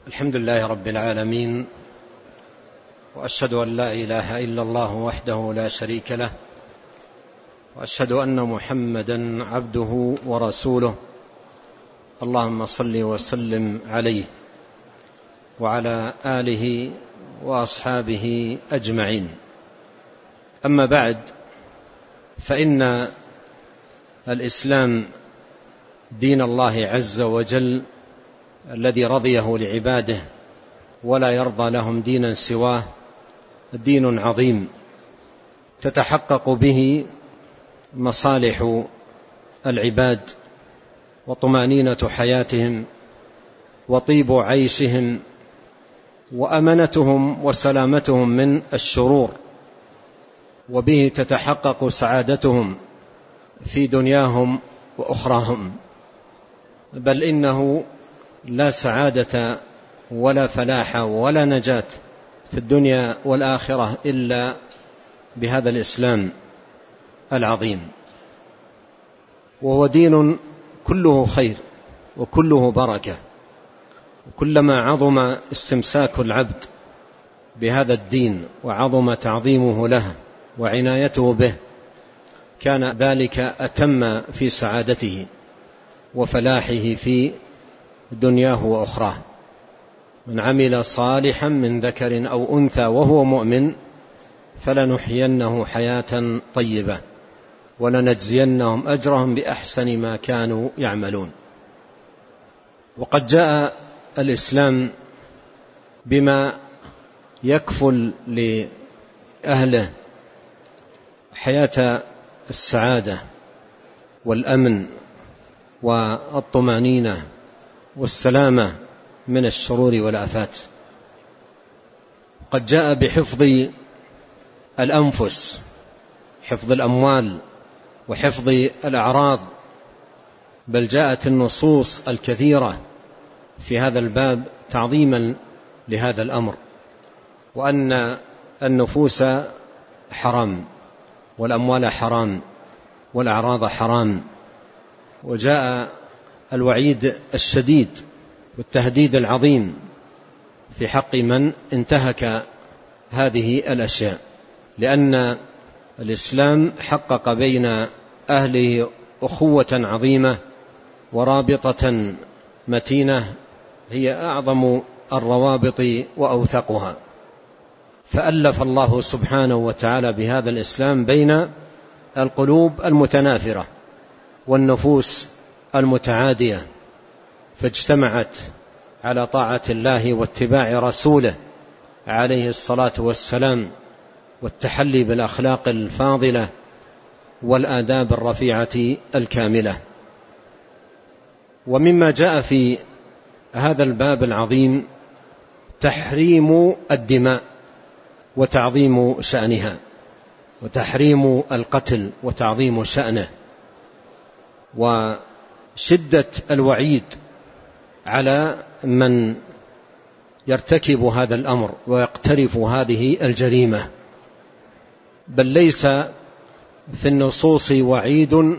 الحمد لله رب العالمين، وأشهد أن لا إله إلا الله وحده لا شريك له، وأشهد أن محمدا عبده ورسوله. اللهم صل وسلم عليه وعلى آله وأصحابه أجمعين. أما بعد، فإن الإسلام دين الله عز وجل الذي رضيه لعباده ولا يرضى لهم دينا سواه، دين عظيم تتحقق به مصالح العباد وطمأنينة حياتهم وطيب عيشهم وأمنتهم وسلامتهم من الشرور، وبه تتحقق سعادتهم في دنياهم وأخراهم. بل إنه لا سعادة ولا فلاح ولا نجاة في الدنيا والآخرة إلا بهذا الإسلام العظيم، وهو دين كله خير وكله بركة. وكلما عظم استمساك العبد بهذا الدين وعظم تعظيمه له وعنايته به، كان ذلك أتم في سعادته وفلاحه في دنياه وأخراه. من عمل صالحا من ذكر أو أنثى وهو مؤمن فلنحيينه حياة طيبة ولنجزينهم أجرهم بأحسن ما كانوا يعملون. وقد جاء الإسلام بما يكفل لأهله حياة السعادة والأمن والطمأنينة والسلامة من الشرور والآفات. قد جاء بحفظ الأنفس، حفظ الأموال وحفظ الأعراض، بل جاءت النصوص الكثيرة في هذا الباب تعظيما لهذا الأمر، وأن النفوس حرام والأموال حرام والأعراض حرام. وجاء الوعيد الشديد والتهديد العظيم في حق من انتهك هذه الأشياء، لأن الإسلام حقق بين أهله أخوة عظيمة ورابطة متينة هي أعظم الروابط وأوثقها. فألف الله سبحانه وتعالى بهذا الإسلام بين القلوب المتنافرة والنفوس المتعادية، فاجتمعت على طاعة الله واتباع رسوله عليه الصلاة والسلام، والتحلي بالأخلاق الفاضلة والآداب الرفيعة الكاملة. ومما جاء في هذا الباب العظيم تحريم الدماء وتعظيم شأنها، وتحريم القتل وتعظيم شأنه، وشدة الوعيد على من يرتكب هذا الأمر ويقترف هذه الجريمة. بل ليس في النصوص وعيد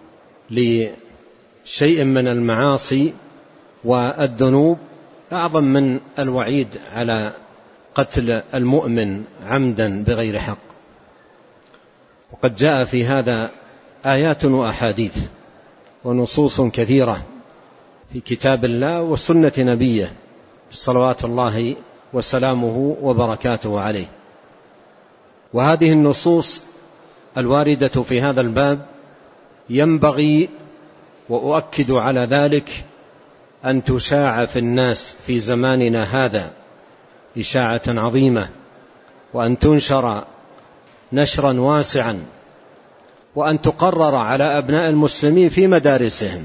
لشيء من المعاصي والذنوب أعظم من الوعيد على قتل المؤمن عمدا بغير حق. وقد جاء في هذا آيات وأحاديث ونصوص كثيرة في كتاب الله وسنة نبيه صلوات الله وسلامه وبركاته عليه. وهذه النصوص الواردة في هذا الباب ينبغي، وأؤكد على ذلك، أن تشاع في الناس في زماننا هذا إشاعة عظيمة، وأن تنشر نشرا واسعا، وأن تقرر على أبناء المسلمين في مدارسهم،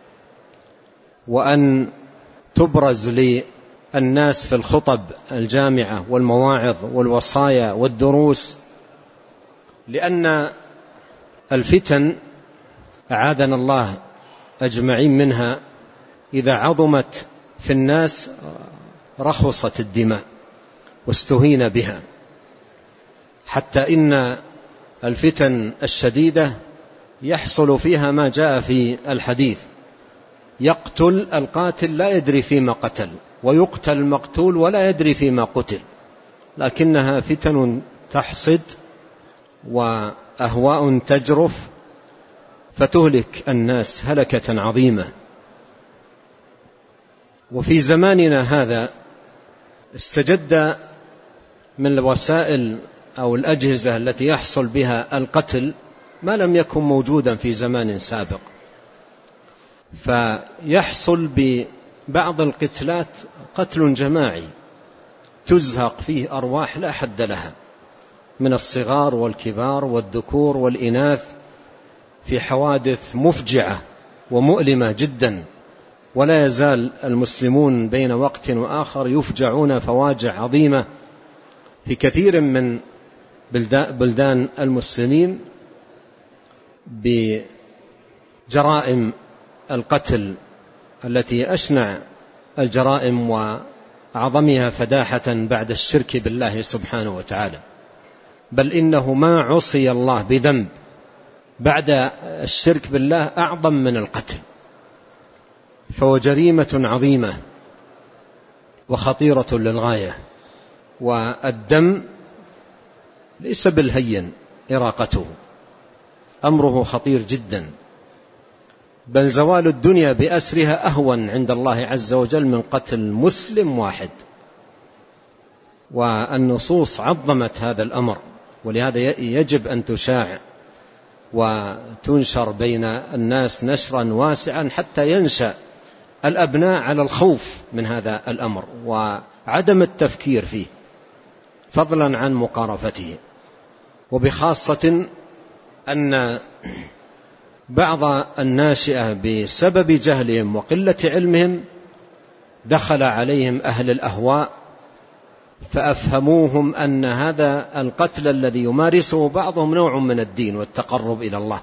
وأن تبرز للناس في الخطب الجامعة والمواعظ والوصايا والدروس، لأن الفتن أعاذنا الله أجمعين منها إذا عظمت في الناس رخصت الدماء واستهين بها، حتى إن الفتن الشديدة يحصل فيها ما جاء في الحديث: يقتل القاتل لا يدري فيما قتل، ويقتل المقتول ولا يدري فيما قتل، لكنها فتن تحصد وأهواء تجرف فتهلك الناس هلكة عظيمة. وفي زماننا هذا استجد من الوسائل أو الأجهزة التي يحصل بها القتل ما لم يكن موجودا في زمان سابق، فيحصل ببعض القتلات قتل جماعي تزهق فيه أرواح لا حد لها من الصغار والكبار والذكور والإناث في حوادث مفجعة ومؤلمة جدا. ولا يزال المسلمون بين وقت وآخر يفجعون فواجع عظيمة في كثير من بلدان المسلمين بجرائم القتل التي أشنع الجرائم وأعظمها فداحة بعد الشرك بالله سبحانه وتعالى. بل إنه ما عصي الله بذنب بعد الشرك بالله أعظم من القتل، فهو جريمة عظيمة وخطيرة للغاية. والدم ليس بالهين إراقته، أمره خطير جدا، بل زوال الدنيا بأسرها أهون عند الله عز وجل من قتل مسلم واحد. والنصوص عظمت هذا الأمر، ولهذا يجب أن تشاع وتنشر بين الناس نشرا واسعا حتى ينشأ الأبناء على الخوف من هذا الأمر وعدم التفكير فيه فضلا عن مقارفته. وبخاصة أن بعض الناشئة بسبب جهلهم وقلة علمهم دخل عليهم أهل الأهواء فأفهموهم أن هذا القتل الذي يمارسه بعضهم نوع من الدين والتقرب إلى الله،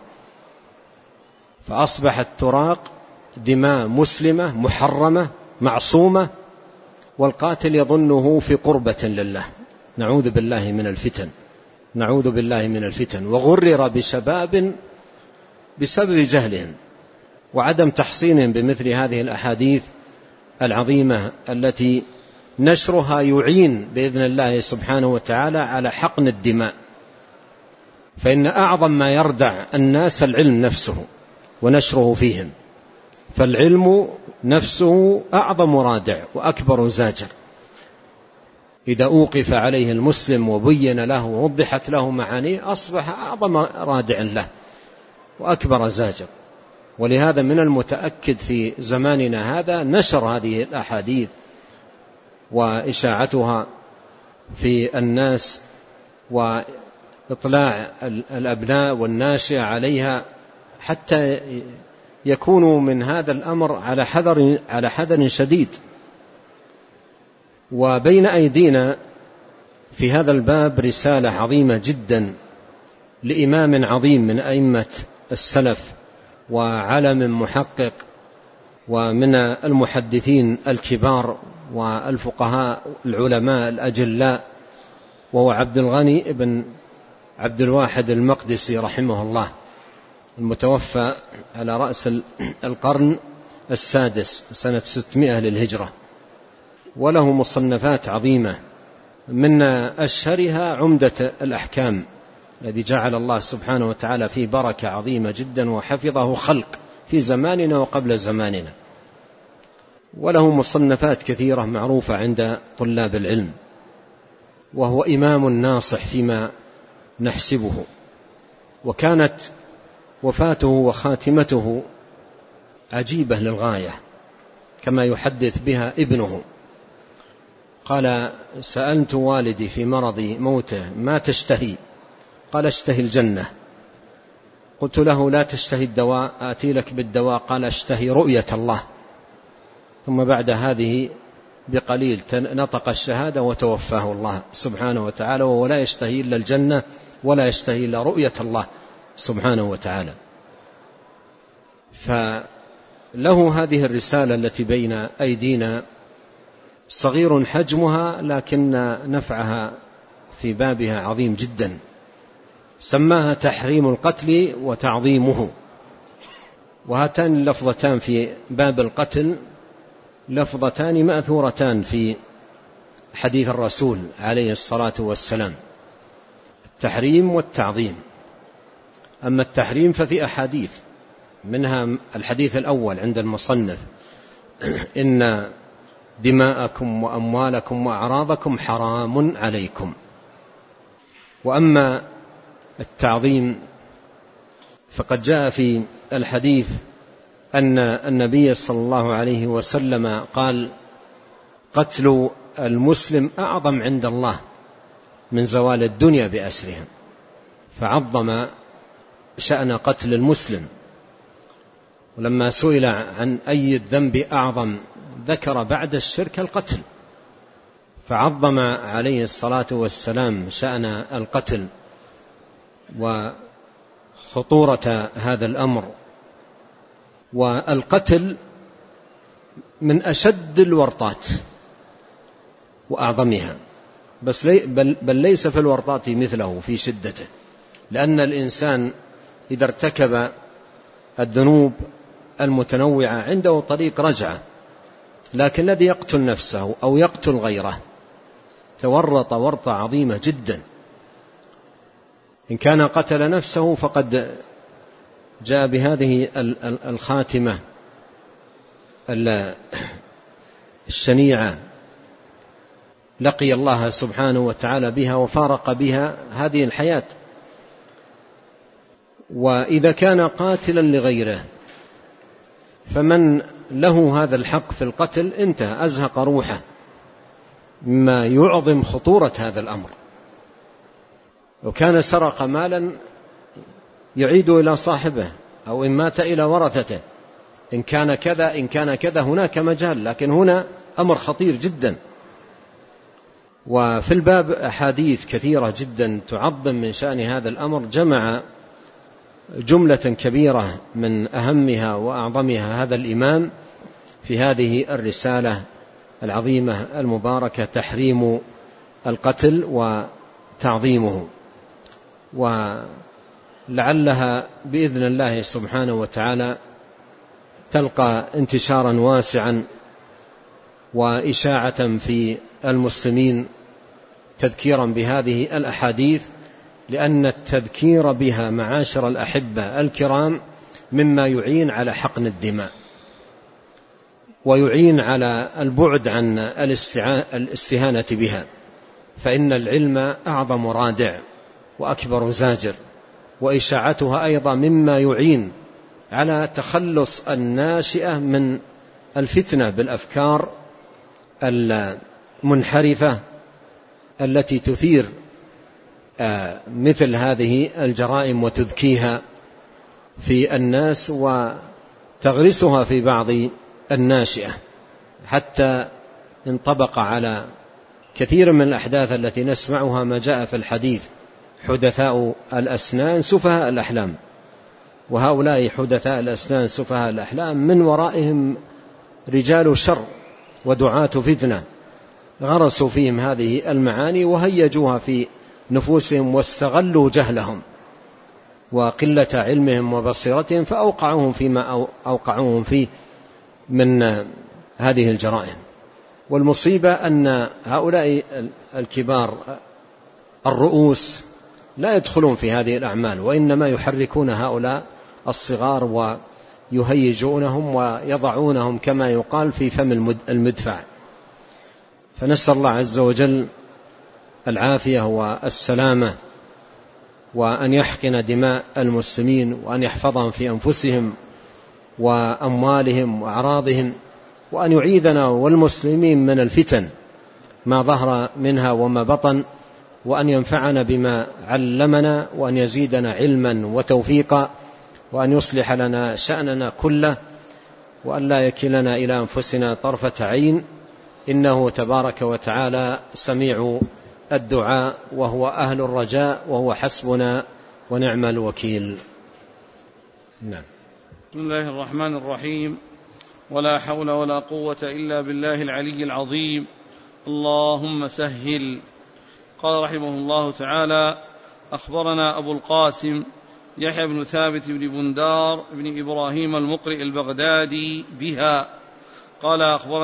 فأصبحت تراق دماء مسلمة محرمة معصومة والقاتل يظنه في قربة لله. نعوذ بالله من الفتن، نعوذ بالله من الفتن. وغرر بشباب بسبب جهلهم وعدم تحصينهم بمثل هذه الأحاديث العظيمة التي نشرها يعين بإذن الله سبحانه وتعالى على حقن الدماء. فإن أعظم ما يردع الناس العلم نفسه ونشره فيهم، فالعلم نفسه أعظم رادع وأكبر زاجر. إذا أوقف عليه المسلم وبين له ووضحت له معانيه أصبح أعظم رادع له وأكبر زاجر. ولهذا من المتأكد في زماننا هذا نشر هذه الأحاديث وإشاعتها في الناس وإطلاع الأبناء والناشئة عليها حتى يكونوا من هذا الأمر على حذر شديد. وبين أيدينا في هذا الباب رسالة عظيمة جدا لإمام عظيم من أئمة السلف وعلم محقق ومن المحدثين الكبار والفقهاء العلماء الأجلاء، وهو عبد الغني بن عبد الواحد المقدسي رحمه الله، المتوفى على رأس القرن السادس سنة 600 للهجرة. وله مصنفات عظيمة، من أشهرها عمدة الأحكام الذي جعل الله سبحانه وتعالى فيه بركة عظيمة جدا وحفظه خلق في زماننا وقبل زماننا. وله مصنفات كثيرة معروفة عند طلاب العلم، وهو إمام ناصح فيما نحسبه. وكانت وفاته وخاتمته عجيبة للغاية كما يحدث بها ابنه. قال: سألت والدي في مرض موته ما تشتهي؟ قال: اشتهي الجنة. قلت له: لا تشتهي الدواء؟ آتي لك بالدواء. قال: اشتهي رؤية الله. ثم بعد هذه بقليل نطق الشهادة وتوفاه الله سبحانه وتعالى، وهو لا يشتهي إلا الجنة ولا يشتهي إلا رؤية الله سبحانه وتعالى. فله هذه الرسالة التي بين أيدينا، صغير حجمها لكن نفعها في بابها عظيم جدا. سماها تحريم القتل وتعظيمه. وهاتان اللفظتان في باب القتل لفظتان مأثورتان في حديث الرسول عليه الصلاة والسلام: التحريم والتعظيم. أما التحريم ففي أحاديث، منها الحديث الأول عند المصنف: إن دماءكم وأموالكم وأعراضكم حرام عليكم. وأما التعظيم فقد جاء في الحديث أن النبي صلى الله عليه وسلم قال: قتل المسلم أعظم عند الله من زوال الدنيا بأسرهم، فعظم شأن قتل المسلم. ولما سئل عن أي الذنب أعظم ذكر بعد الشرك القتل، فعظم عليه الصلاة والسلام شأن القتل وخطورة هذا الأمر. والقتل من أشد الورطات وأعظمها، بل ليس في الورطات مثله في شدته، لأن الإنسان إذا ارتكب الذنوب المتنوعة عنده طريق رجعة، لكن الذي يقتل نفسه أو يقتل غيره تورط ورطة عظيمة جدا. إن كان قتل نفسه فقد جاء بهذه الخاتمة الشنيعة، لقي الله سبحانه وتعالى بها وفارق بها هذه الحياة. وإذا كان قاتلا لغيره فمن له هذا الحق في القتل انتهى، أزهق روحه، مما يعظم خطورة هذا الأمر. لو كان سرق مالا يعيد إلى صاحبه، أو إن مات إلى ورثته، إن كان كذا إن كان كذا هناك مجال، لكن هنا أمر خطير جدا. وفي الباب أحاديث كثيرة جدا تعظم من شأن هذا الأمر، جمع جملة كبيرة من أهمها وأعظمها هذا الإمام في هذه الرسالة العظيمة المباركة: تحريم القتل وتعظيمه. ولعلها بإذن الله سبحانه وتعالى تلقى انتشارا واسعا وإشاعة في المسلمين، تذكيرا بهذه الأحاديث، لأن التذكير بها معاشر الأحبة الكرام مما يعين على حقن الدماء، ويعين على البعد عن الاستهانة بها، فإن العلم أعظم رادع وأكبر زاجر، وإشاعتها أيضا مما يعين على تخلص الناشئة من الفتنة بالأفكار المنحرفة التي تثير مثل هذه الجرائم وتذكيها في الناس وتغرسها في بعض الناشئة، حتى انطبق على كثير من الأحداث التي نسمعها ما جاء في الحديث: حدثاء الأسنان سفهاء الأحلام. وهؤلاء حدثاء الأسنان سفهاء الأحلام من ورائهم رجال شر ودعاة فتنة، غرسوا فيهم هذه المعاني وهيجوها في نفوسهم، واستغلوا جهلهم وقلة علمهم وبصيرتهم فأوقعوهم فيما أوقعوهم فيه من هذه الجرائم. والمصيبة أن هؤلاء الكبار الرؤوس لا يدخلون في هذه الأعمال، وإنما يحركون هؤلاء الصغار ويهيجونهم ويضعونهم كما يقال في فم المدفع. فنسأل الله عز وجل العافية والسلامة، وأن يحقن دماء المسلمين، وأن يحفظهم في أنفسهم وأموالهم وأعراضهم، وأن يعيذنا والمسلمين من الفتن ما ظهر منها وما بطن، وأن ينفعنا بما علمنا، وأن يزيدنا علما وتوفيقا، وأن يصلح لنا شأننا كله، وأن لا يكلنا إلى أنفسنا طرفة عين، إنه تبارك وتعالى سميع الدعاء، وهو أهل الرجاء، وهو حسبنا ونعم الوكيل. نعم. بسم الله الرحمن الرحيم، ولا حول ولا قوة إلا بالله العلي العظيم. اللهم سهل. قال رحمه الله تعالى: أخبرنا أبو القاسم يحيى بن ثابت بن بندار بن إبراهيم المقرئ البغدادي بها قال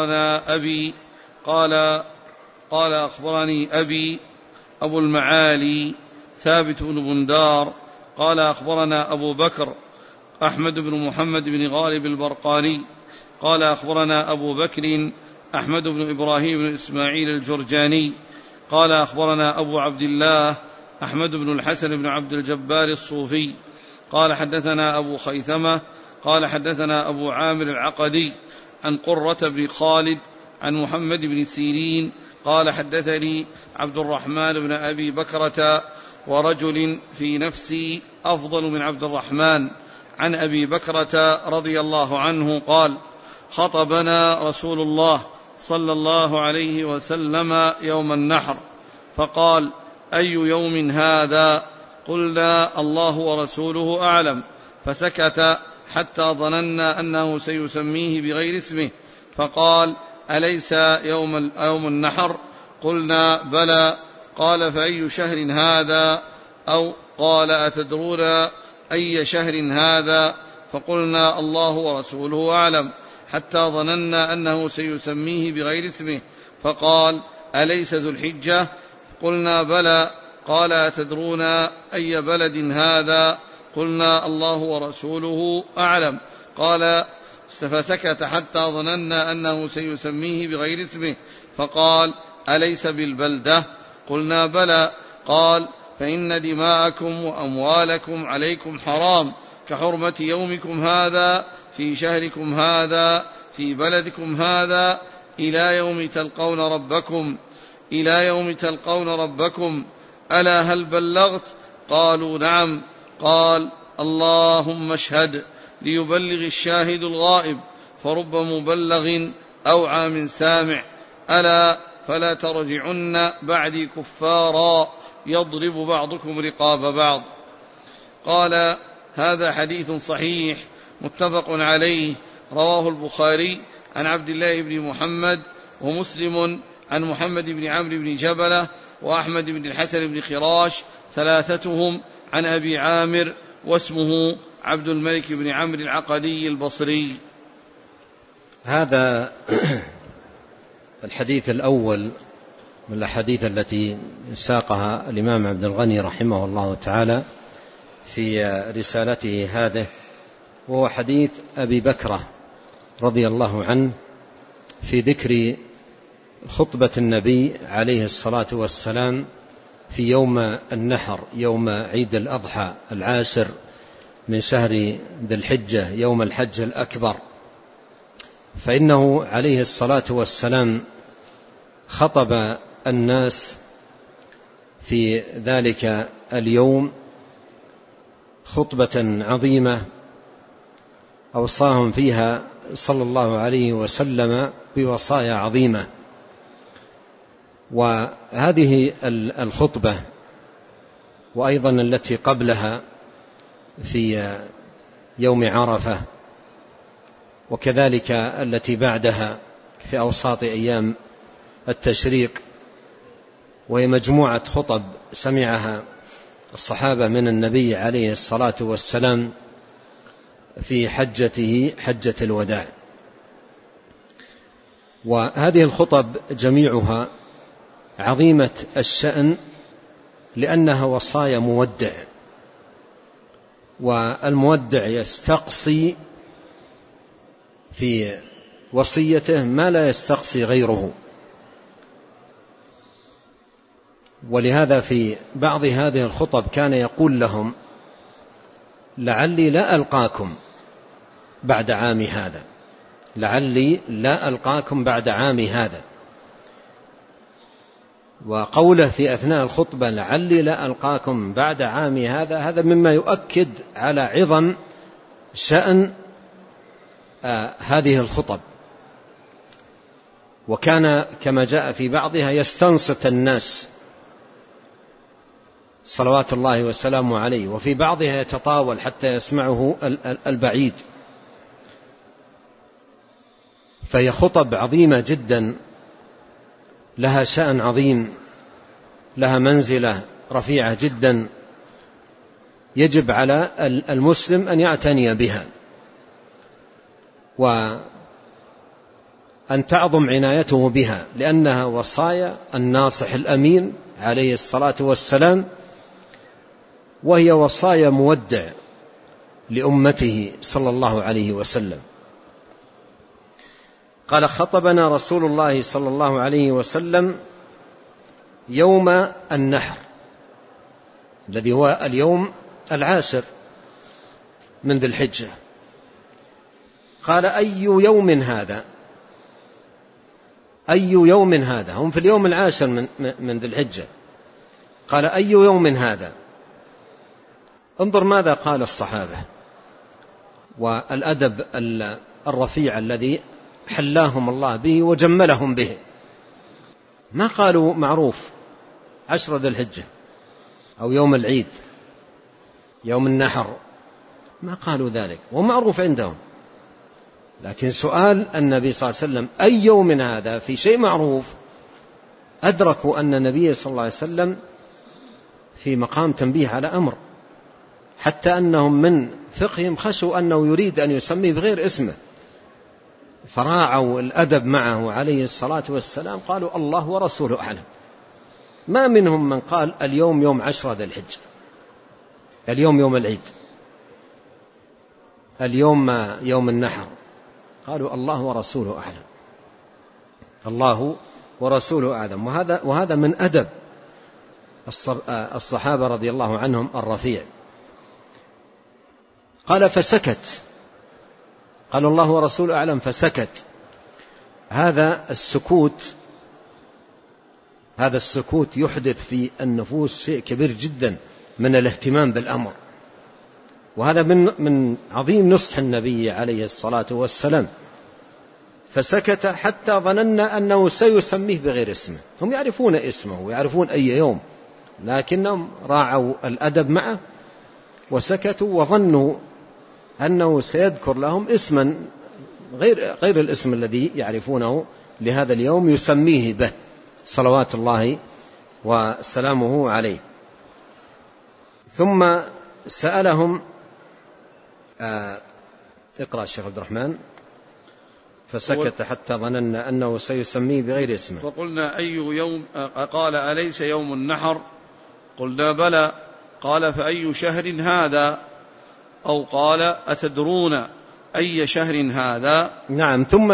أخبرني أبي أبو المعالي ثابت بن بندار قال أخبرنا أبو بكر أحمد بن محمد بن غالب البرقاني قال أخبرنا أبو بكر أحمد بن إبراهيم بن إسماعيل الجرجاني قال أخبرنا أبو عبد الله أحمد بن الحسن بن عبد الجبار الصوفي قال حدثنا أبو خيثمة قال حدثنا أبو عامر العقدي عن قرة بن خالد عن محمد بن سيرين قال حدثني عبد الرحمن بن أبي بكرة ورجل في نفسي أفضل من عبد الرحمن عن أبي بكرة رضي الله عنه قال خطبنا رسول الله صلى الله عليه وسلم يوم النحر فقال أي يوم هذا؟ قلنا الله ورسوله أعلم، فسكت حتى ظننا أنه سيسميه بغير اسمه، فقال أليس يوم النحر؟ قلنا بلى. قال فأي شهر هذا؟ أو قال أتدرون أي شهر هذا؟ فقلنا الله ورسوله أعلم، حتى ظننا أنه سيسميه بغير اسمه، فقال أليس ذو الحجة؟ قلنا بلى. قال أتدرون أي بلد هذا؟ قلنا الله ورسوله أعلم. قال فسكت حتى ظننا أنه سيسميه بغير اسمه، فقال أليس بالبلدة؟ قلنا بلى. قال فإن دماءكم وأموالكم عليكم حرام كحرمة يومكم هذا في شهركم هذا في بلدكم هذا إلى يوم تلقون ربكم. ألا هل بلغت؟ قالوا نعم. قال اللهم اشهد ليبلغ الشاهد الغائب، فرب مبلغ أوعى من سامع. ألا فلا ترجعن بعدي كفارا يضرب بعضكم رقاب بعض. قال هذا حديث صحيح متفق عليه، رواه البخاري عن عبد الله بن محمد، ومسلم عن محمد بن عمرو بن جبلة، وأحمد بن الحسن بن خراش، ثلاثتهم عن أبي عامر، واسمه عبد الملك بن عمرو العقدي البصري. هذا الحديث الأول من الأحاديث التي ساقها الإمام عبد الغني رحمه الله تعالى في رسالته هذه، وهو حديث أبي بكرة رضي الله عنه في ذكر خطبة النبي عليه الصلاة والسلام في يوم النحر، يوم عيد الأضحى 10 من شهر ذي الحجة، يوم الحج الأكبر. فإنه عليه الصلاة والسلام خطب الناس في ذلك اليوم خطبة عظيمة أوصاهم فيها صلى الله عليه وسلم بوصايا عظيمة. وهذه الخطبة وأيضا التي قبلها في يوم عرفة، وكذلك التي بعدها في أوساط أيام التشريق، وهي مجموعة خطب سمعها الصحابة من النبي عليه الصلاة والسلام في حجته حجة الوداع. وهذه الخطب جميعها عظيمة الشأن لأنها وصايا مودع، والمودع يستقصي في وصيته ما لا يستقصي غيره. ولهذا في بعض هذه الخطب كان يقول لهم لعلي لا ألقاكم بعد عام هذا، لعلي لا ألقاكم بعد عام هذا. وقوله في أثناء الخطبة لعلي لا ألقاكم بعد عام هذا، هذا مما يؤكد على عظم شأن هذه الخطب. وكان كما جاء في بعضها يستنصت الناس صلوات الله وسلامه عليه، وفي بعضها يتطاول حتى يسمعه البعيد. فهي خطب عظيمة جدا، لها شأن عظيم، لها منزلة رفيعة جدا، يجب على المسلم أن يعتني بها. أن تعظم عنايته بها، لأنها وصايا الناصح الأمين عليه الصلاة والسلام، وهي وصايا مودع لأمته صلى الله عليه وسلم. قال: خطبنا رسول الله صلى الله عليه وسلم يوم النحر، الذي هو اليوم 10 من ذي الحجة. قال: أي يوم هذا؟ أي يوم هذا؟ هم في اليوم 10 من ذي الحجة. قال: أي يوم هذا؟ انظر ماذا قال الصحابة والأدب الرفيع الذي حلاهم الله به وجملهم به. ما قالوا معروف 10 ذي الحجة أو يوم العيد يوم النحر، ما قالوا ذلك ومعروف عندهم. لكن سؤال النبي صلى الله عليه وسلم أي يوم هذا في شيء معروف، أدركوا أن النبي صلى الله عليه وسلم في مقام تنبيه على أمر، حتى أنهم من فقههم خشوا أنه يريد أن يسميه بغير اسمه، فراعوا الأدب معه عليه الصلاة والسلام، قالوا الله ورسوله أعلم. ما منهم من قال اليوم يوم 10 ذي الحجة، اليوم يوم العيد، اليوم يوم النحر. قالوا الله ورسوله أعلم، الله ورسوله أعلم. وهذا من أدب الصحابة رضي الله عنهم الرفيع. قال: فسكت. قال الله ورسوله أعلم فسكت. هذا السكوت يحدث في النفوس شيء كبير جدا من الاهتمام بالأمر، وهذا من عظيم نصح النبي عليه الصلاة والسلام. فسكت حتى ظننا أنه سيسميه بغير اسمه. هم يعرفون اسمه ويعرفون أي يوم، لكنهم راعوا الأدب معه وسكتوا، وظنوا أنه سيذكر لهم اسما غير الاسم الذي يعرفونه لهذا اليوم يسميه به صلوات الله وسلامه عليه. ثم سألهم اقرأ الشيخ عبد الرحمن. فسكت حتى ظننا أنه سيسميه بغير اسمه. فقلنا أي يوم؟ قال: أليس يوم النحر؟ قلنا: بلى. قال: فأي شهر هذا؟ أو قال: أتدرون أي شهر هذا؟ نعم. ثم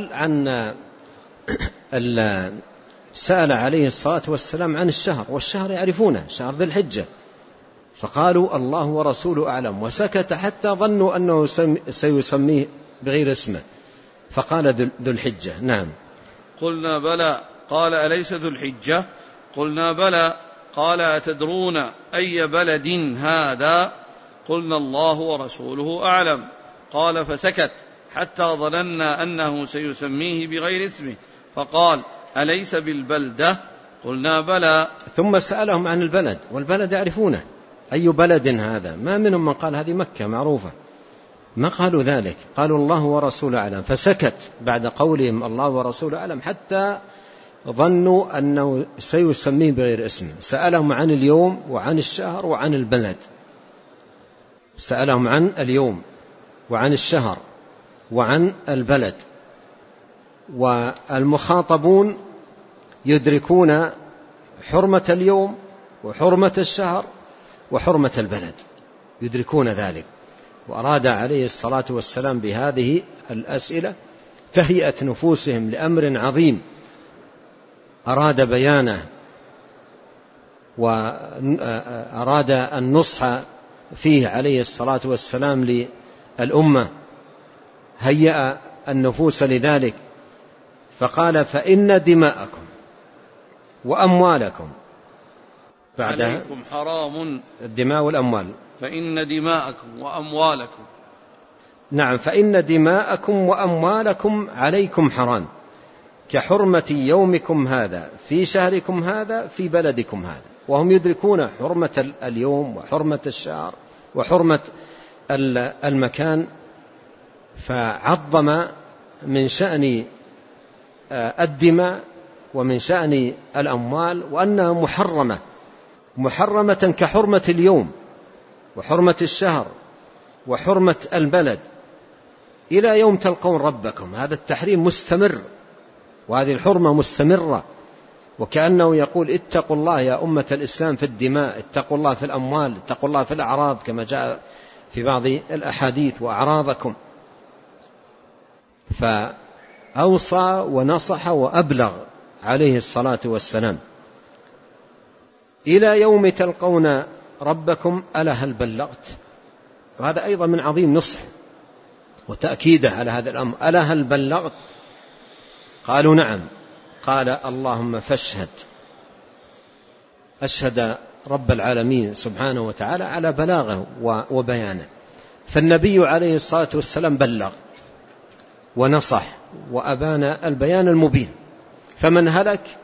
سأل عليه الصلاة والسلام عن الشهر، والشهر يعرفونه، شهر ذي الحجة. فقالوا الله ورسوله أعلم، وسكت حتى ظنوا أنه سيسميه بغير اسمه، فقال ذو الحجة. نعم. قلنا: بلى. قال: أليس ذو الحجة؟ قلنا: بلى. قال: أتدرون أي بلد هذا؟ قلنا: الله ورسوله أعلم. قال: فسكت حتى ظننا أنه سيسميه بغير اسمه، فقال: أليس بالبلدة؟ قلنا: بلى. ثم سألهم عن البلد، والبلد يعرفونه، أي بلد هذا؟ ما منهم من قال هذه مكة معروفة، ما قالوا ذلك، قالوا الله ورسوله أعلم. فسكت بعد قولهم الله ورسوله أعلم حتى ظنوا أنه سيسميه بغير اسمه. سألهم عن اليوم وعن الشهر وعن البلد، سألهم عن اليوم وعن الشهر وعن البلد. والمخاطبون يدركون حرمة اليوم وحرمة الشهر وحرمة البلد، يدركون ذلك. وأراد عليه الصلاة والسلام بهذه الأسئلة تهيئة نفوسهم لأمر عظيم أراد بيانه، وأراد النصح فيه عليه الصلاة والسلام للأمة، هيأ النفوس لذلك. فقال: فإن دماءكم وأموالكم بعدها عليكم حرام. الدماء والأموال. فإن دماءكم وأموالكم. نعم. فإن دماءكم وأموالكم عليكم حرام، كحرمة يومكم هذا في شهركم هذا في بلدكم هذا. وهم يدركون حرمة اليوم وحرمة الشهر وحرمة المكان، فعظم من شأن الدماء ومن شأن الأموال، وأنها محرمة كحرمة اليوم وحرمة الشهر وحرمة البلد إلى يوم تلقون ربكم. هذا التحريم مستمر وهذه الحرمة مستمرة، وكأنه يقول اتقوا الله يا أمة الإسلام في الدماء، اتقوا الله في الأموال، اتقوا الله في الأعراض، كما جاء في بعض الأحاديث وأعراضكم. فأوصى ونصح وأبلغ عليه الصلاة والسلام. إلى يوم تلقون ربكم ألا هل بلغت؟ وهذا أيضا من عظيم نصح وتأكيده على هذا الأمر. ألا هل بلغت؟ قالوا نعم. قال اللهم فاشهد. أشهد رب العالمين سبحانه وتعالى على بلاغه وبيانه. فالنبي عليه الصلاة والسلام بلغ ونصح وأبان البيان المبين، فمن هلك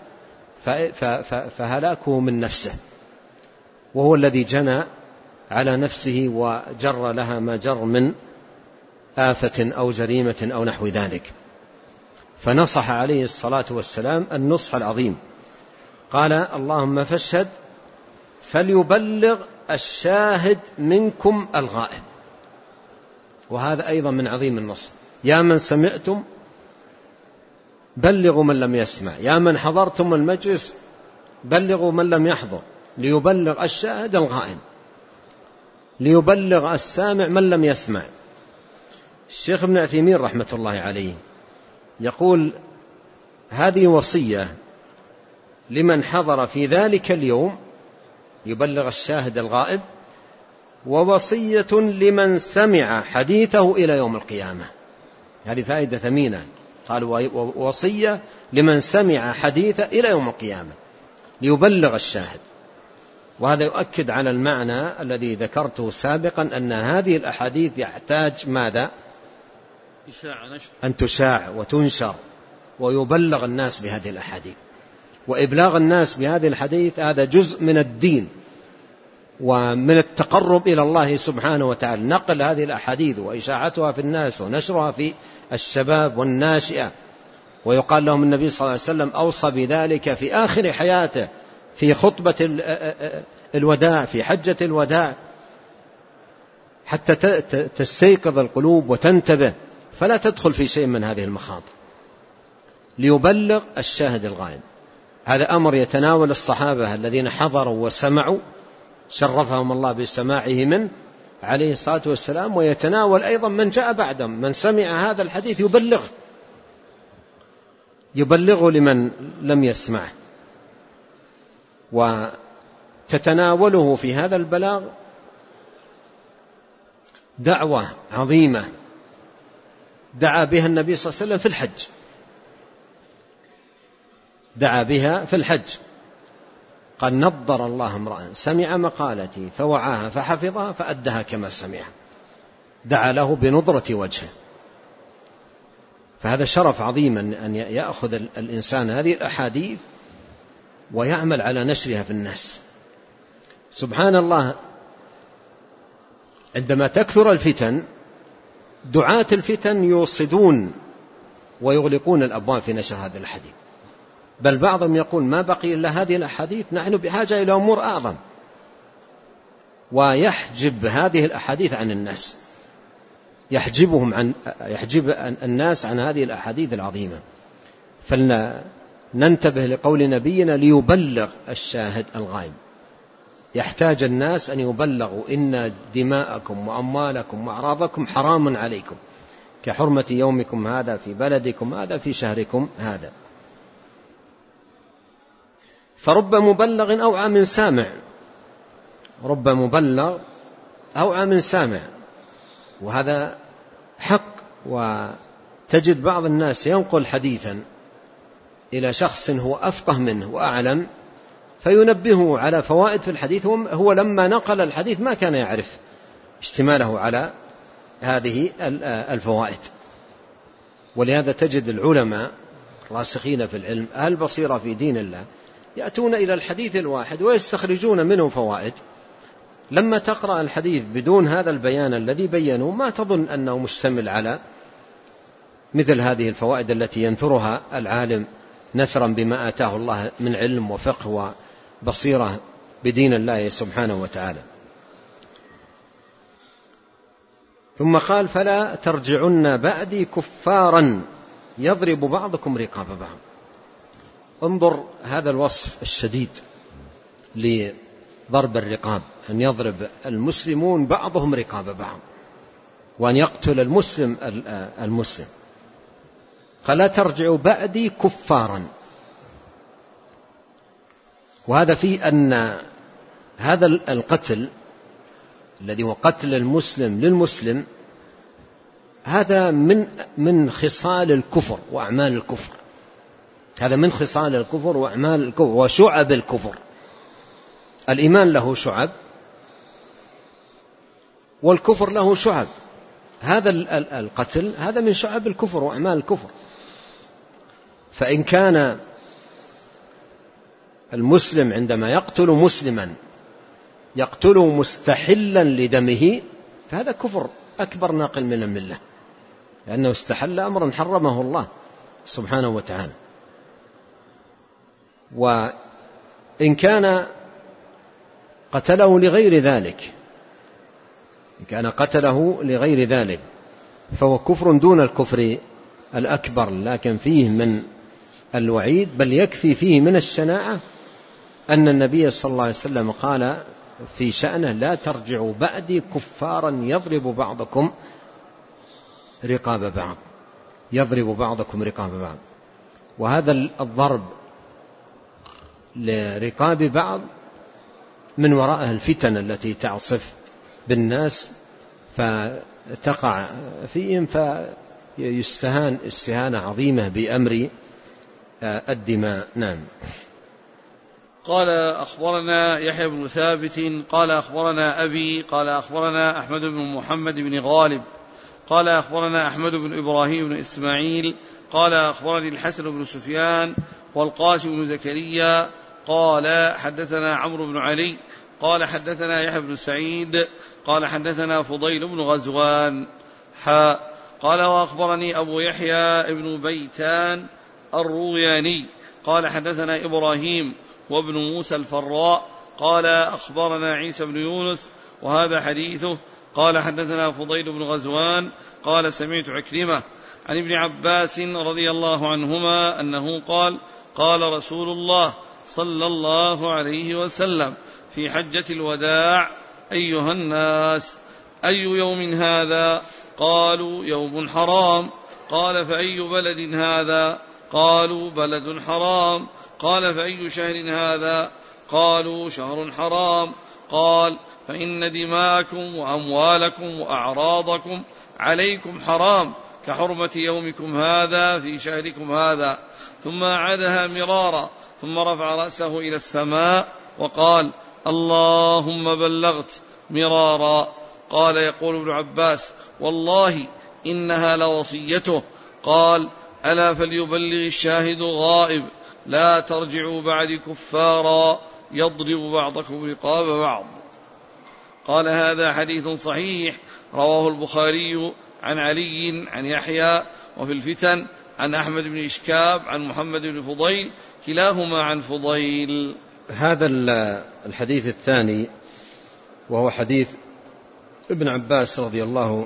فهلاكه من نفسه، وهو الذي جنى على نفسه وجر لها ما جر من آفة أو جريمة أو نحو ذلك. فنصح عليه الصلاة والسلام النصح العظيم. قال اللهم فاشهد فليبلغ الشاهد منكم الغائب. وهذا أيضا من عظيم النصح. يا من سمعتم بلغوا من لم يسمع، يا من حضرتم المجلس بلغوا من لم يحضر، ليبلغ الشاهد الغائب، ليبلغ السامع من لم يسمع. الشيخ ابن عثيمين رحمة الله عليه يقول هذه وصية لمن حضر في ذلك اليوم يبلغ الشاهد الغائب، ووصية لمن سمع حديثه إلى يوم القيامة. هذه فائدة ثمينة. قال وصية لمن سمع حديثه إلى يوم القيامة ليبلغ الشاهد. وهذا يؤكد على المعنى الذي ذكرته سابقا، أن هذه الأحاديث يحتاج ماذا؟ أن تشاع وتنشر ويبلغ الناس بهذه الأحاديث. وإبلاغ الناس بهذه الحديث هذا جزء من الدين ومن التقرب إلى الله سبحانه وتعالى. نقل هذه الأحاديث وإشاعتها في الناس ونشرها في الشباب والناشئة. ويقال لهم النبي صلى الله عليه وسلم أوصى بذلك في آخر حياته في خطبة الوداع في حجة الوداع، حتى تستيقظ القلوب وتنتبه فلا تدخل في شيء من هذه المخاطر. ليبلغ الشاهد الغائب، هذا أمر يتناول الصحابة الذين حضروا وسمعوا شرفهم الله بسماعه منه عليه الصلاة والسلام، ويتناول أيضا من جاء بعدهم، من سمع هذا الحديث يبلغه لمن لم يسمعه. وتتناوله في هذا البلاغ دعوة عظيمة دعا بها النبي صلى الله عليه وسلم في الحج، دعا بها في الحج. قال نضر الله امرأ سمع مقالتي فوعاها فحفظها فأدها كما سمعها. دعا له بنضرة وجهه. فهذا شرف عظيم أن يأخذ الإنسان هذه الأحاديث ويعمل على نشرها في الناس. سبحان الله، عندما تكثر الفتن دعاة الفتن يوصدون ويغلقون الأبواب في نشر هذه الحديث، بل بعضهم يقول ما بقي إلا هذه الأحاديث، نحن بحاجة إلى أمور أعظم، ويحجب هذه الأحاديث عن الناس، يحجب الناس عن هذه الأحاديث العظيمة. فلننتبه لقول نبينا ليبلغ الشاهد الغائب. يحتاج الناس أن يبلغوا إن دماءكم وأموالكم وأعراضكم حرام عليكم كحرمة يومكم هذا في بلدكم هذا في شهركم هذا. فرب مبلغ أوعى من سامع، رب مبلغ أوعى من سامع، وهذا حق. وتجد بعض الناس ينقل حديثا إلى شخص هو أفقه منه وأعلم فينبهه على فوائد في الحديث، هو لما نقل الحديث ما كان يعرف اشتماله على هذه الفوائد. ولهذا تجد العلماء راسخين في العلم أهل بصيرة في دين الله يأتون إلى الحديث الواحد ويستخرجون منه فوائد. لما تقرأ الحديث بدون هذا البيان الذي بينوا ما تظن أنه مشتمل على مثل هذه الفوائد التي ينثرها العالم نثرا بما آتاه الله من علم وفقه وبصيرة بدين الله سبحانه وتعالى. ثم قال فلا ترجعن بعدي كفارا يضرب بعضكم رقاب بعض. انظر هذا الوصف الشديد لضرب الرقاب، أن يضرب المسلمون بعضهم رقاب بعض، وأن يقتل المسلم المسلم. قال لا ترجعوا بعدي كفارا. وهذا فيه أن هذا القتل الذي هو قتل المسلم للمسلم هذا من خصال الكفر وأعمال الكفر، هذا من خصال الكفر وأعمال الكفر وشعب الكفر. الإيمان له شعب والكفر له شعب. هذا القتل هذا من شعب الكفر وأعمال الكفر. فإن كان المسلم عندما يقتل مسلما يقتله مستحلا لدمه فهذا كفر أكبر ناقل من الملة، لأنه استحل أمرا حرمه الله سبحانه وتعالى. وإن كان قتله لغير ذلك، إن كان قتله لغير ذلك فهو كفر دون الكفر الأكبر، لكن فيه من الوعيد، بل يكفي فيه من الشناعة أن النبي صلى الله عليه وسلم قال في شأنه لا ترجعوا بعدي كفارا يضرب بعضكم رقاب بعض، يضرب بعضكم رقاب بعض. وهذا الضرب لرقاب بعض من وراءه الفتن التي تعصف بالناس فتقع فيهم فيستهان استهانة عظيمة بأمر الدماء. نعم. قال أخبرنا يحيى بن ثابت قال أخبرنا أبي قال أخبرنا أحمد بن محمد بن غالب قال أخبرنا أحمد بن إبراهيم بن إسماعيل قال أخبرني الحسن بن سفيان والقاسم بن زكريا قال حدثنا عمرو بن علي قال حدثنا يحيى بن سعيد قال حدثنا فضيل بن غزوان قال وأخبرني أبو يحيى بن بيتان الروياني قال حدثنا إبراهيم وابن موسى الفراء قال أخبرنا عيسى بن يونس وهذا حديثه قال حدثنا فضيل بن غزوان قال سمعت عكرمة عن ابن عباس رضي الله عنهما أنه قال قال رسول الله صلى الله عليه وسلم في حجة الوداع أيها الناس أي يوم هذا؟ قالوا يوم حرام. قال فأي بلد هذا؟ قالوا بلد حرام. قال فأي شهر هذا؟ قالوا شهر حرام. قال فإن دماءكم وأموالكم وأعراضكم عليكم حرام كحرمة يومكم هذا في شهركم هذا. ثم أعادها مرارا ثم رفع رأسه إلى السماء وقال اللهم بلغت مرارا. قال يقول ابن عباس والله إنها لوصيته. قال ألا فليبلغ الشاهد الغائب لا ترجعوا بعد كفارا يضرب بعضكم رقاب بعض. قال هذا حديث صحيح رواه البخاري عن علي عن يحيى وفي الفتن عن أحمد بن إشكاب عن محمد بن فضيل كلاهما عن فضيل. هذا الحديث الثاني وهو حديث ابن عباس رضي الله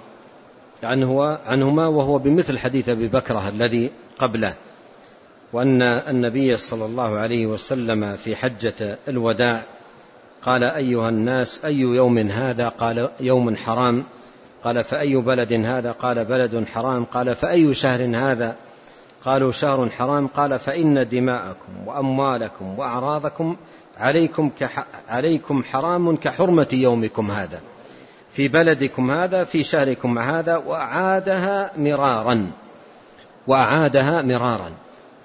عنهما وهو بمثل حديث أبي بكرة الذي قبله، وأن النبي صلى الله عليه وسلم في حجة الوداع قال أيها الناس أي يوم هذا؟ قال يوم حرام. قال فأي بلد هذا؟ قال بلد حرام. قال فأي شهر هذا؟ قالوا شهر حرام. قال فإن دماءكم وأموالكم وأعراضكم عليكم حرام كحرمة يومكم هذا في بلدكم هذا في شهركم هذا. وأعادها مرارا.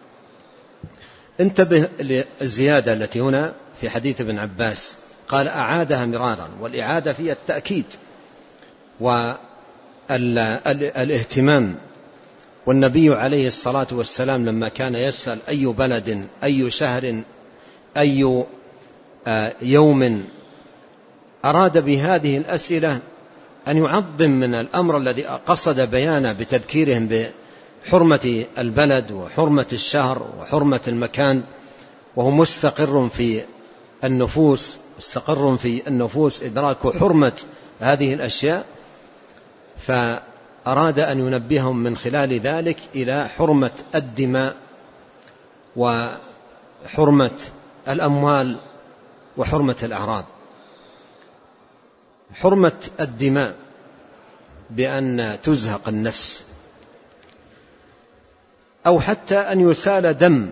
انتبه للزيادة التي هنا في حديث ابن عباس، قال أعادها مرارا، والإعادة فيها التأكيد والاهتمام. والنبي عليه الصلاة والسلام لما كان يسأل أي بلد أي شهر أي يوم أراد بهذه الأسئلة أن يعظم من الأمر الذي قصد بيانه بتذكيرهم بحرمة البلد وحرمة الشهر وحرمة المكان، وهو مستقر في النفوس إدراك حرمة هذه الأشياء، فأراد أن ينبههم من خلال ذلك إلى حرمة الدماء حرمة الأموال وحرمة الأعراض. حرمة الدماء بأن تزهق النفس أو حتى أن يسال دم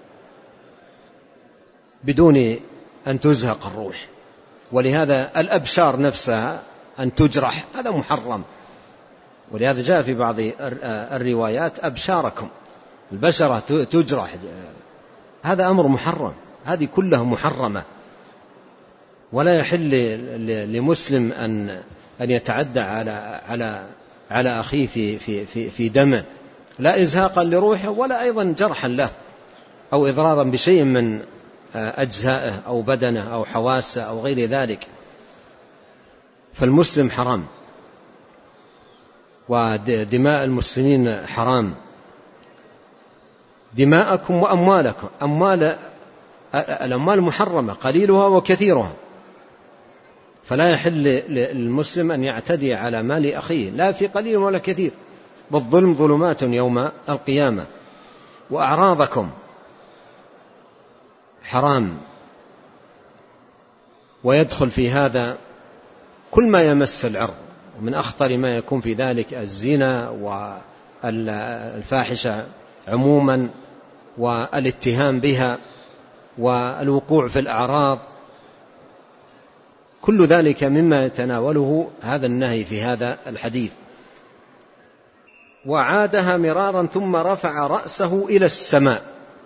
بدون أن تزهق الروح، ولهذا الأبشار نفسها أن تجرح هذا محرم، ولهذا جاء في بعض الروايات أبشاركم، البشرة تجرح، هذا أمر محرم، هذه كلها محرمة، ولا يحل لمسلم أن يتعدى على أخيه في دمه، لا إزهاقا لروحه ولا أيضا جرحا له أو إضرارا بشيء من أجزائه أو بدنه أو حواسه أو غير ذلك. فالمسلم حرام، ودماء المسلمين حرام، دماءكم وأموالكم. الأموال محرمة قليلها وكثيرها، فلا يحل للمسلم أن يعتدي على مال أخيه لا في قليل ولا كثير، والظلم ظلمات يوم القيامة. وأعراضكم حرام، ويدخل في هذا كل ما يمس العرض، ومن أخطر ما يكون في ذلك الزنا والفاحشة عموما والاتهام بها والوقوع في الأعراض، كل ذلك مما يتناوله هذا النهي في هذا الحديث. وعادها مرارا ثم رفع رأسه إلى السماء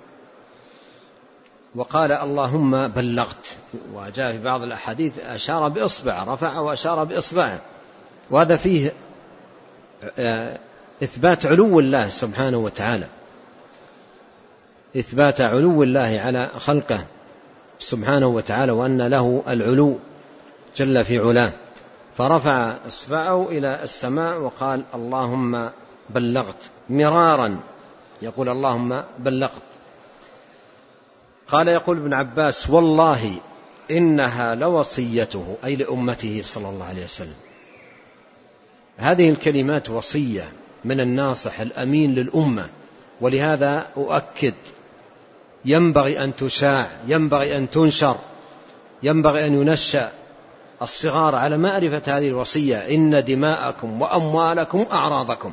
وقال اللهم بلغت. وجاء في بعض الأحاديث أشار بإصبع، رفع وأشار بإصبعه، وهذا فيه إثبات علو الله سبحانه وتعالى، إثبات علو الله على خلقه سبحانه وتعالى، وأن له العلو جل في علاه، فرفع إصبعه إلى السماء وقال اللهم بلغت مرارا، يقول اللهم بلغت. قال يقول ابن عباس والله إنها لوصيته، أي لأمته صلى الله عليه وسلم. هذه الكلمات وصية من الناصح الأمين للأمة، ولهذا أؤكد ينبغي أن تشاع، ينبغي أن تنشر، ينبغي أن ينشأ الصغار على معرفة هذه الوصية: إن دماءكم وأموالكم أعراضكم.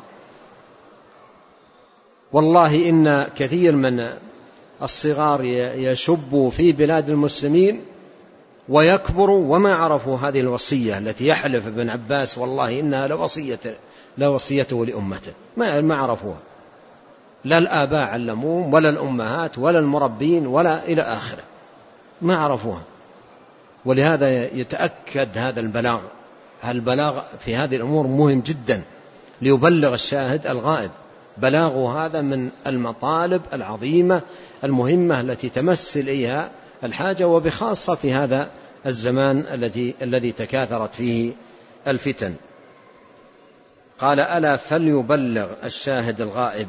والله إن كثير من الصغار يشب في بلاد المسلمين ويكبروا وما عرفوا هذه الوصية التي يحلف ابن عباس والله إنها لوصيته لأمته، ما عرفوها، لا الآباء علموهم ولا الأمهات ولا المربين ولا إلى آخره، ما عرفوها. ولهذا يتأكد هذا البلاغ في هذه الأمور مهم جدا ليبلغ الشاهد الغائب. بلاغه هذا من المطالب العظيمة المهمة التي تمس إليها الحاجة، وبخاصة في هذا الزمان الذي تكاثرت فيه الفتن. قال ألا فليبلغ الشاهد الغائب،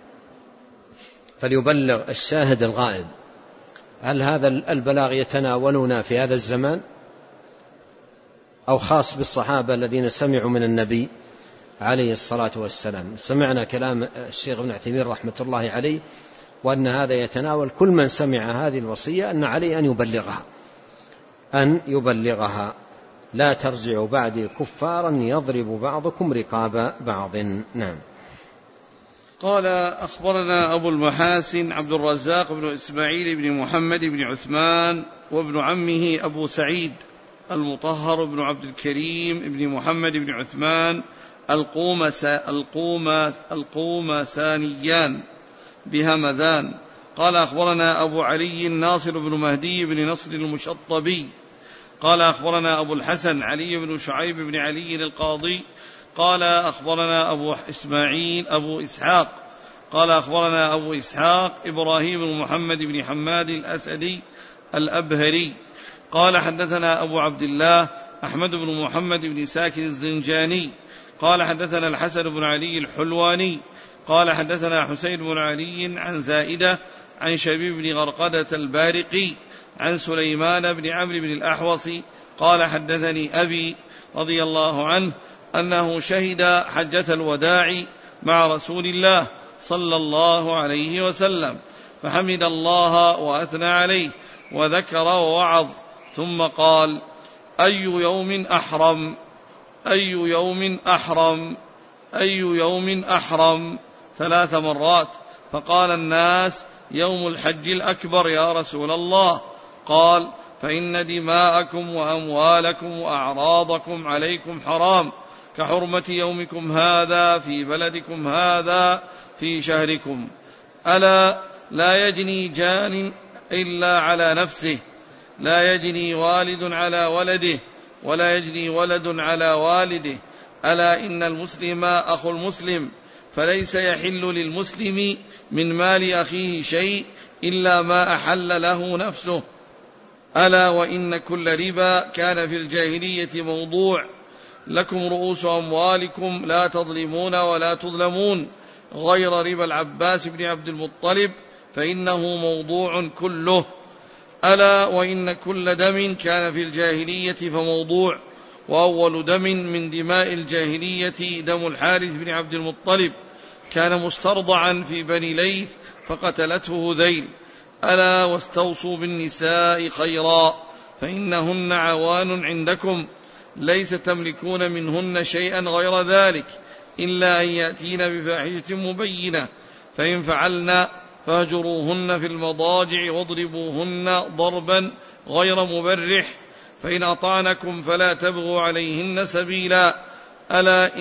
فليبلغ الشاهد الغائب. هل هذا البلاغ يتناولنا في هذا الزمان أو خاص بالصحابة الذين سمعوا من النبي عليه الصلاة والسلام؟ سمعنا كلام الشيخ ابن عثيمين رحمة الله عليه، وأن هذا يتناول كل من سمع هذه الوصية أن عليه أن يبلغها. لا ترجعوا بعدي كفارا يضرب بعضكم رقاب بعض. نعم. قال أخبرنا أبو المحاسن عبد الرزاق بن إسماعيل بن محمد بن عثمان، وابن عمه أبو سعيد المطهر بن عبد الكريم بن محمد بن عثمان القومسانيان بهمذان. قال أخبرنا أبو علي ناصر بن مهدي بن نصر المشطبي قال أخبرنا أبو الحسن علي بن شعيب بن علي القاضي قال أخبرنا أبو إسحاق قال أخبرنا أبو إسحاق إبراهيم بن محمد بن حماد الأسدي الأبهري قال حدثنا أبو عبد الله أحمد بن محمد بن ساكن الزنجاني قال حدثنا الحسن بن علي الحلواني قال حدثنا حسين بن علي عن زائدة عن شبيب بن غرقدة البارقي عن سليمان بن عمرو بن الأحوص قال حدثني أبي رضي الله عنه أنه شهد حجة الوداع مع رسول الله صلى الله عليه وسلم، فحمد الله وأثنى عليه وذكر ووعظ، ثم قال: أي يوم أحرم، أي يوم أحرم، أي يوم أحرم 3 مرات. فقال الناس: يوم الحج الأكبر يا رسول الله. قال: فإن دماءكم وأموالكم وأعراضكم عليكم حرام كحرمة يومكم هذا في بلدكم هذا في شهركم. ألا لا يجني جان إلا على نفسه، لا يجني والد على ولده، ولا يجني ولد على والده. ألا إن المسلم أخو المسلم، فليس يحل للمسلم من مال أخيه شيء إلا ما أحل له نفسه. ألا وإن كل ربا كان في الجاهلية موضوع، لكم رؤوس أموالكم لا تظلمون ولا تظلمون، غير ربا العباس بن عبد المطلب فإنه موضوع كله. ألا وإن كل دم كان في الجاهلية فموضوع، وأول دم من دماء الجاهلية دم الحارث بن عبد المطلب، كان مسترضعا في بني ليث فقتلته ذيل. ألا واستوصوا بالنساء خيرا، فإنهن عوان عندكم، ليس تملكون منهن شيئا غير ذلك إلا أن يأتين بفاحشة مبينة، فإن فعلن فاهجروهن في المضاجع واضربوهن ضربا غير مبرح، فإن أطعنكم فلا تبغوا عليهن سبيلا. ألا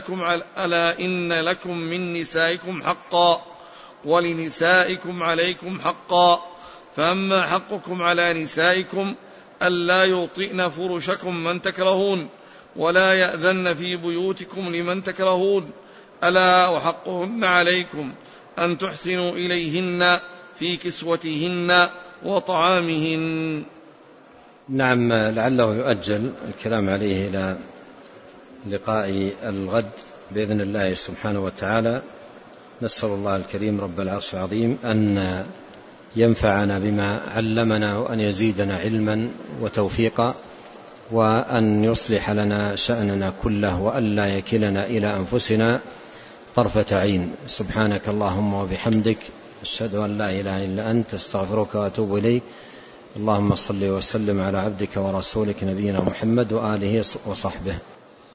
إن لكم من نسائكم حقا، ولنسائكم عليكم حقا. فأما حقكم على نسائكم ألا يوطئن فرشكم من تكرهون، ولا يأذن في بيوتكم لمن تكرهون. ألا وحقهن عليكم أن تحسنوا إليهن في كسوتهن وطعامهن. نعم، لعله يؤجل الكلام عليه إلى لقاء الغد بإذن الله سبحانه وتعالى. نسأل الله الكريم رب العرش العظيم أن ينفعنا بما علمنا، وأن يزيدنا علما وتوفيقا، وأن يصلح لنا شأننا كله، وأن لا يكلنا إلى أنفسنا طرفة عين. سبحانك اللهم وبحمدك، أشهد أن لا إله إلا أنت، استغفرك وأتوب إليك. اللهم صل وسلم على عبدك ورسولك نبينا محمد وآله وصحبه.